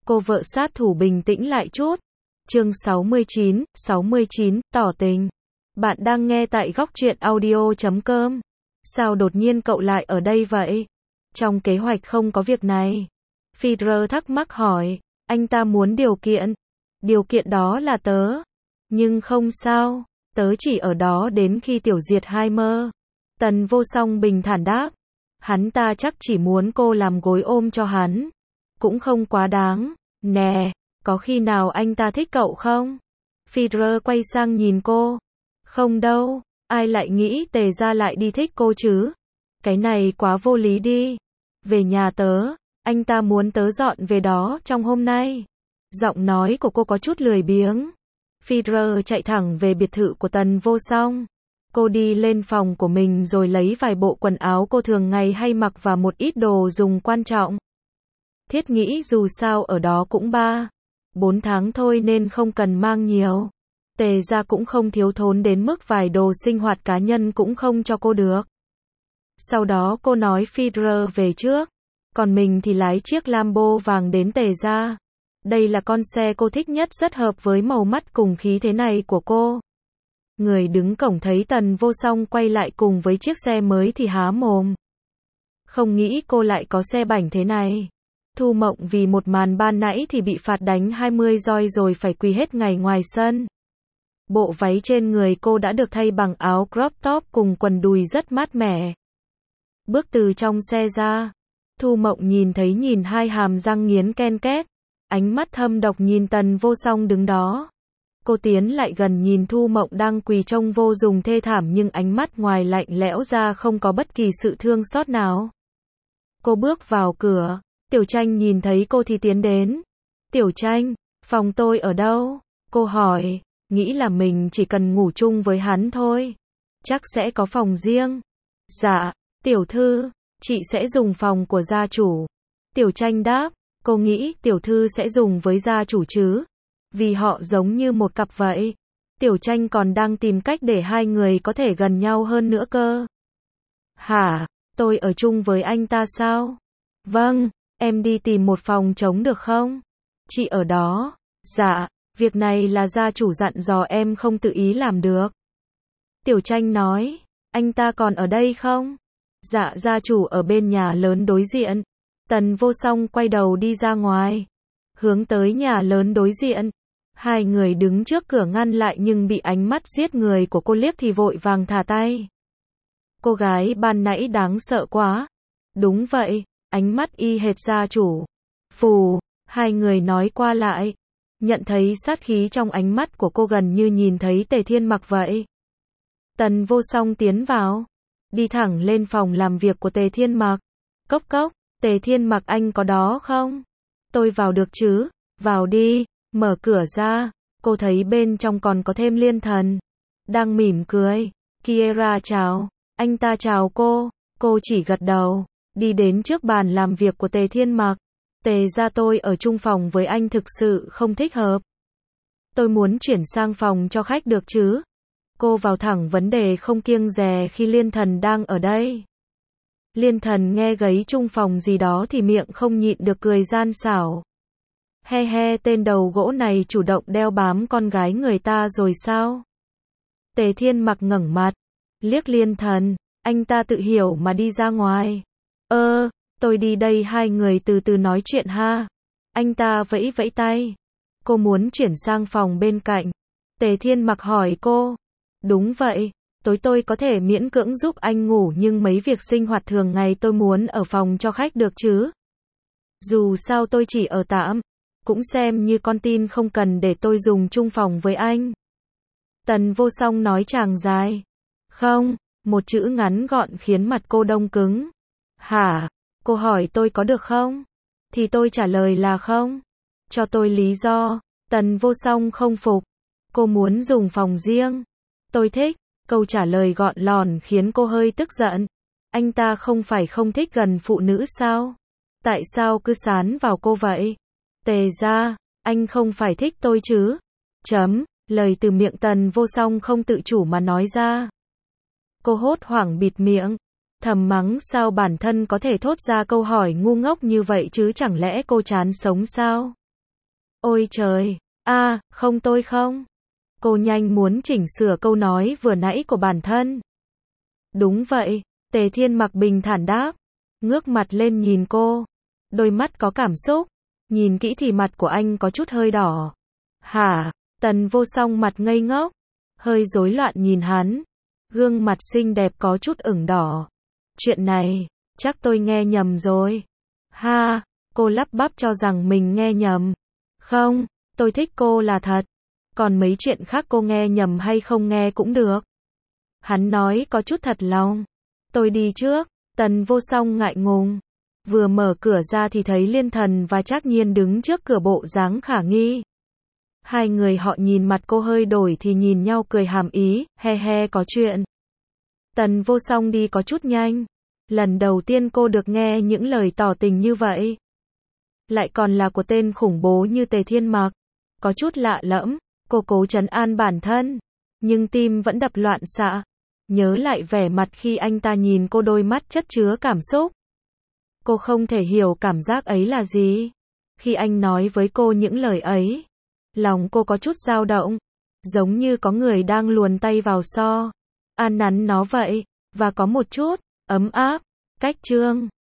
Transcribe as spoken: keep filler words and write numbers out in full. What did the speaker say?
Cô vợ sát thủ bình tĩnh lại chút. Chương sáu mươi chín, sáu mươi chín, tỏ tình. Bạn đang nghe tại góc truyện audio chấm com. Sao đột nhiên cậu lại ở đây vậy? Trong kế hoạch không có việc này. Peter thắc mắc hỏi. Anh ta muốn điều kiện. Điều kiện đó là tớ. Nhưng không sao. Tớ chỉ ở đó đến khi tiểu diệt hai mơ. Tần Vô Song bình thản đáp. Hắn ta chắc chỉ muốn cô làm gối ôm cho hắn. Cũng không quá đáng. Nè, có khi nào anh ta thích cậu không? Peter quay sang nhìn cô. Không đâu, ai lại nghĩ Tề gia lại đi thích cô chứ? Cái này quá vô lý đi. Về nhà tớ, anh ta muốn tớ dọn về đó trong hôm nay. Giọng nói của cô có chút lười biếng. Peter chạy thẳng về biệt thự của Tần Vô Song. Cô đi lên phòng của mình rồi lấy vài bộ quần áo cô thường ngày hay mặc và một ít đồ dùng quan trọng. Thiết nghĩ dù sao ở đó cũng ba, bốn tháng thôi nên không cần mang nhiều. Tề gia cũng không thiếu thốn đến mức vài đồ sinh hoạt cá nhân cũng không cho cô được. Sau đó cô nói Peter về trước, còn mình thì lái chiếc Lambo vàng đến Tề gia. Đây là con xe cô thích nhất, rất hợp với màu mắt cùng khí thế này của cô. Người đứng cổng thấy Tần Vô Song quay lại cùng với chiếc xe mới thì há mồm. Không nghĩ cô lại có xe bảnh thế này. Thu Mộng vì một màn ban nãy thì bị phạt đánh hai mươi roi rồi phải quỳ hết ngày ngoài sân. Bộ váy trên người cô đã được thay bằng áo crop top cùng quần đùi rất mát mẻ. Bước từ trong xe ra, Thu Mộng nhìn thấy nhìn hai hàm răng nghiến ken két, ánh mắt thâm độc nhìn Tần Vô Song đứng đó. Cô tiến lại gần nhìn Thu Mộng đang quỳ trông vô cùng thê thảm nhưng ánh mắt ngoài lạnh lẽo ra không có bất kỳ sự thương xót nào. Cô bước vào cửa, Tiểu Tranh nhìn thấy cô thì tiến đến. Tiểu Tranh, phòng tôi ở đâu? Cô hỏi, nghĩ là mình chỉ cần ngủ chung với hắn thôi. Chắc sẽ có phòng riêng. Dạ, tiểu thư, chị sẽ dùng phòng của gia chủ. Tiểu Tranh đáp, cô nghĩ tiểu thư sẽ dùng với gia chủ chứ? Vì họ giống như một cặp vậy. Tiểu Tranh còn đang tìm cách để hai người có thể gần nhau hơn nữa cơ. Hả, tôi ở chung với anh ta sao? Vâng, em đi tìm một phòng trống được không? Chị ở đó. Dạ, việc này là gia chủ dặn dò em không tự ý làm được. Tiểu Tranh nói, anh ta còn ở đây không? Dạ, gia chủ ở bên nhà lớn đối diện. Tần Vô Song quay đầu đi ra ngoài, hướng tới nhà lớn đối diện. Hai người đứng trước cửa ngăn lại nhưng bị ánh mắt giết người của cô liếc thì vội vàng thả tay. Cô gái ban nãy đáng sợ quá. Đúng vậy, ánh mắt y hệt gia chủ. Phù, hai người nói qua lại. Nhận thấy sát khí trong ánh mắt của cô gần như nhìn thấy Tề Thiên Mặc vậy. Tần Vô Song tiến vào, đi thẳng lên phòng làm việc của Tề Thiên Mặc. Cốc cốc, Tề Thiên Mặc anh có đó không? Tôi vào được chứ? Vào đi. Mở cửa ra, cô thấy bên trong còn có thêm Liên Thần. Đang mỉm cười. Kiera chào. Anh ta chào cô. Cô chỉ gật đầu. Đi đến trước bàn làm việc của Tề Thiên Mặc. Tề gia tôi ở chung phòng với anh thực sự không thích hợp. Tôi muốn chuyển sang phòng cho khách được chứ? Cô vào thẳng vấn đề không kiêng dè khi Liên Thần đang ở đây. Liên Thần nghe gấy chung phòng gì đó thì miệng không nhịn được cười gian xảo. He he, tên đầu gỗ này chủ động đeo bám con gái người ta rồi sao? Tề Thiên Mặc ngẩng mặt, liếc Liên Thần, anh ta tự hiểu mà đi ra ngoài. Ơ, tôi đi đây, hai người từ từ nói chuyện ha. Anh ta vẫy vẫy tay. Cô muốn chuyển sang phòng bên cạnh. Tề Thiên Mặc hỏi cô. Đúng vậy, tối tôi có thể miễn cưỡng giúp anh ngủ nhưng mấy việc sinh hoạt thường ngày tôi muốn ở phòng cho khách được chứ? Dù sao tôi chỉ ở tạm, cũng xem như con tin, không cần để tôi dùng chung phòng với anh. Tần Vô Song nói chàng dài. Không, một chữ ngắn gọn khiến mặt cô đông cứng. Hả? Cô hỏi tôi có được không? Thì tôi trả lời là không. Cho tôi lý do. Tần Vô Song không phục. Cô muốn dùng phòng riêng. Tôi thích. Câu trả lời gọn lòn khiến cô hơi tức giận. Anh ta không phải không thích gần phụ nữ sao? Tại sao cứ sán vào cô vậy? Tề gia, anh không phải thích tôi chứ? Chấm, lời từ miệng Tần Vô Song không tự chủ mà nói ra. Cô hốt hoảng bịt miệng, thầm mắng sao bản thân có thể thốt ra câu hỏi ngu ngốc như vậy chứ, chẳng lẽ cô chán sống sao? Ôi trời, a, không tôi không. Cô nhanh muốn chỉnh sửa câu nói vừa nãy của bản thân. Đúng vậy, Tề Thiên Mặc bình thản đáp, ngước mặt lên nhìn cô. Đôi mắt có cảm xúc, nhìn kỹ thì mặt của anh có chút hơi đỏ. Hả? Tần Vô Song mặt ngây ngốc, hơi rối loạn nhìn hắn. Gương mặt xinh đẹp có chút ửng đỏ. Chuyện này, chắc tôi nghe nhầm rồi. Ha, cô lắp bắp cho rằng mình nghe nhầm. Không, tôi thích cô là thật. Còn mấy chuyện khác cô nghe nhầm hay không nghe cũng được. Hắn nói có chút thật lòng. Tôi đi trước. Tần Vô Song ngại ngùng. Vừa mở cửa ra thì thấy Liên Thần và Trác Nhiên đứng trước cửa bộ dáng khả nghi. Hai người họ nhìn mặt cô hơi đổi thì nhìn nhau cười hàm ý, he he có chuyện. Tần Vô Song đi có chút nhanh. Lần đầu tiên cô được nghe những lời tỏ tình như vậy. Lại còn là của tên khủng bố như Tề Thiên Mặc. Có chút lạ lẫm, cô cố trấn an bản thân. Nhưng tim vẫn đập loạn xạ. Nhớ lại vẻ mặt khi anh ta nhìn cô, đôi mắt chất chứa cảm xúc. Cô không thể hiểu cảm giác ấy là gì. Khi anh nói với cô những lời ấy, lòng cô có chút dao động. Giống như có người đang luồn tay vào xo. An nắn nó vậy. Và có một chút ấm áp. Cách chương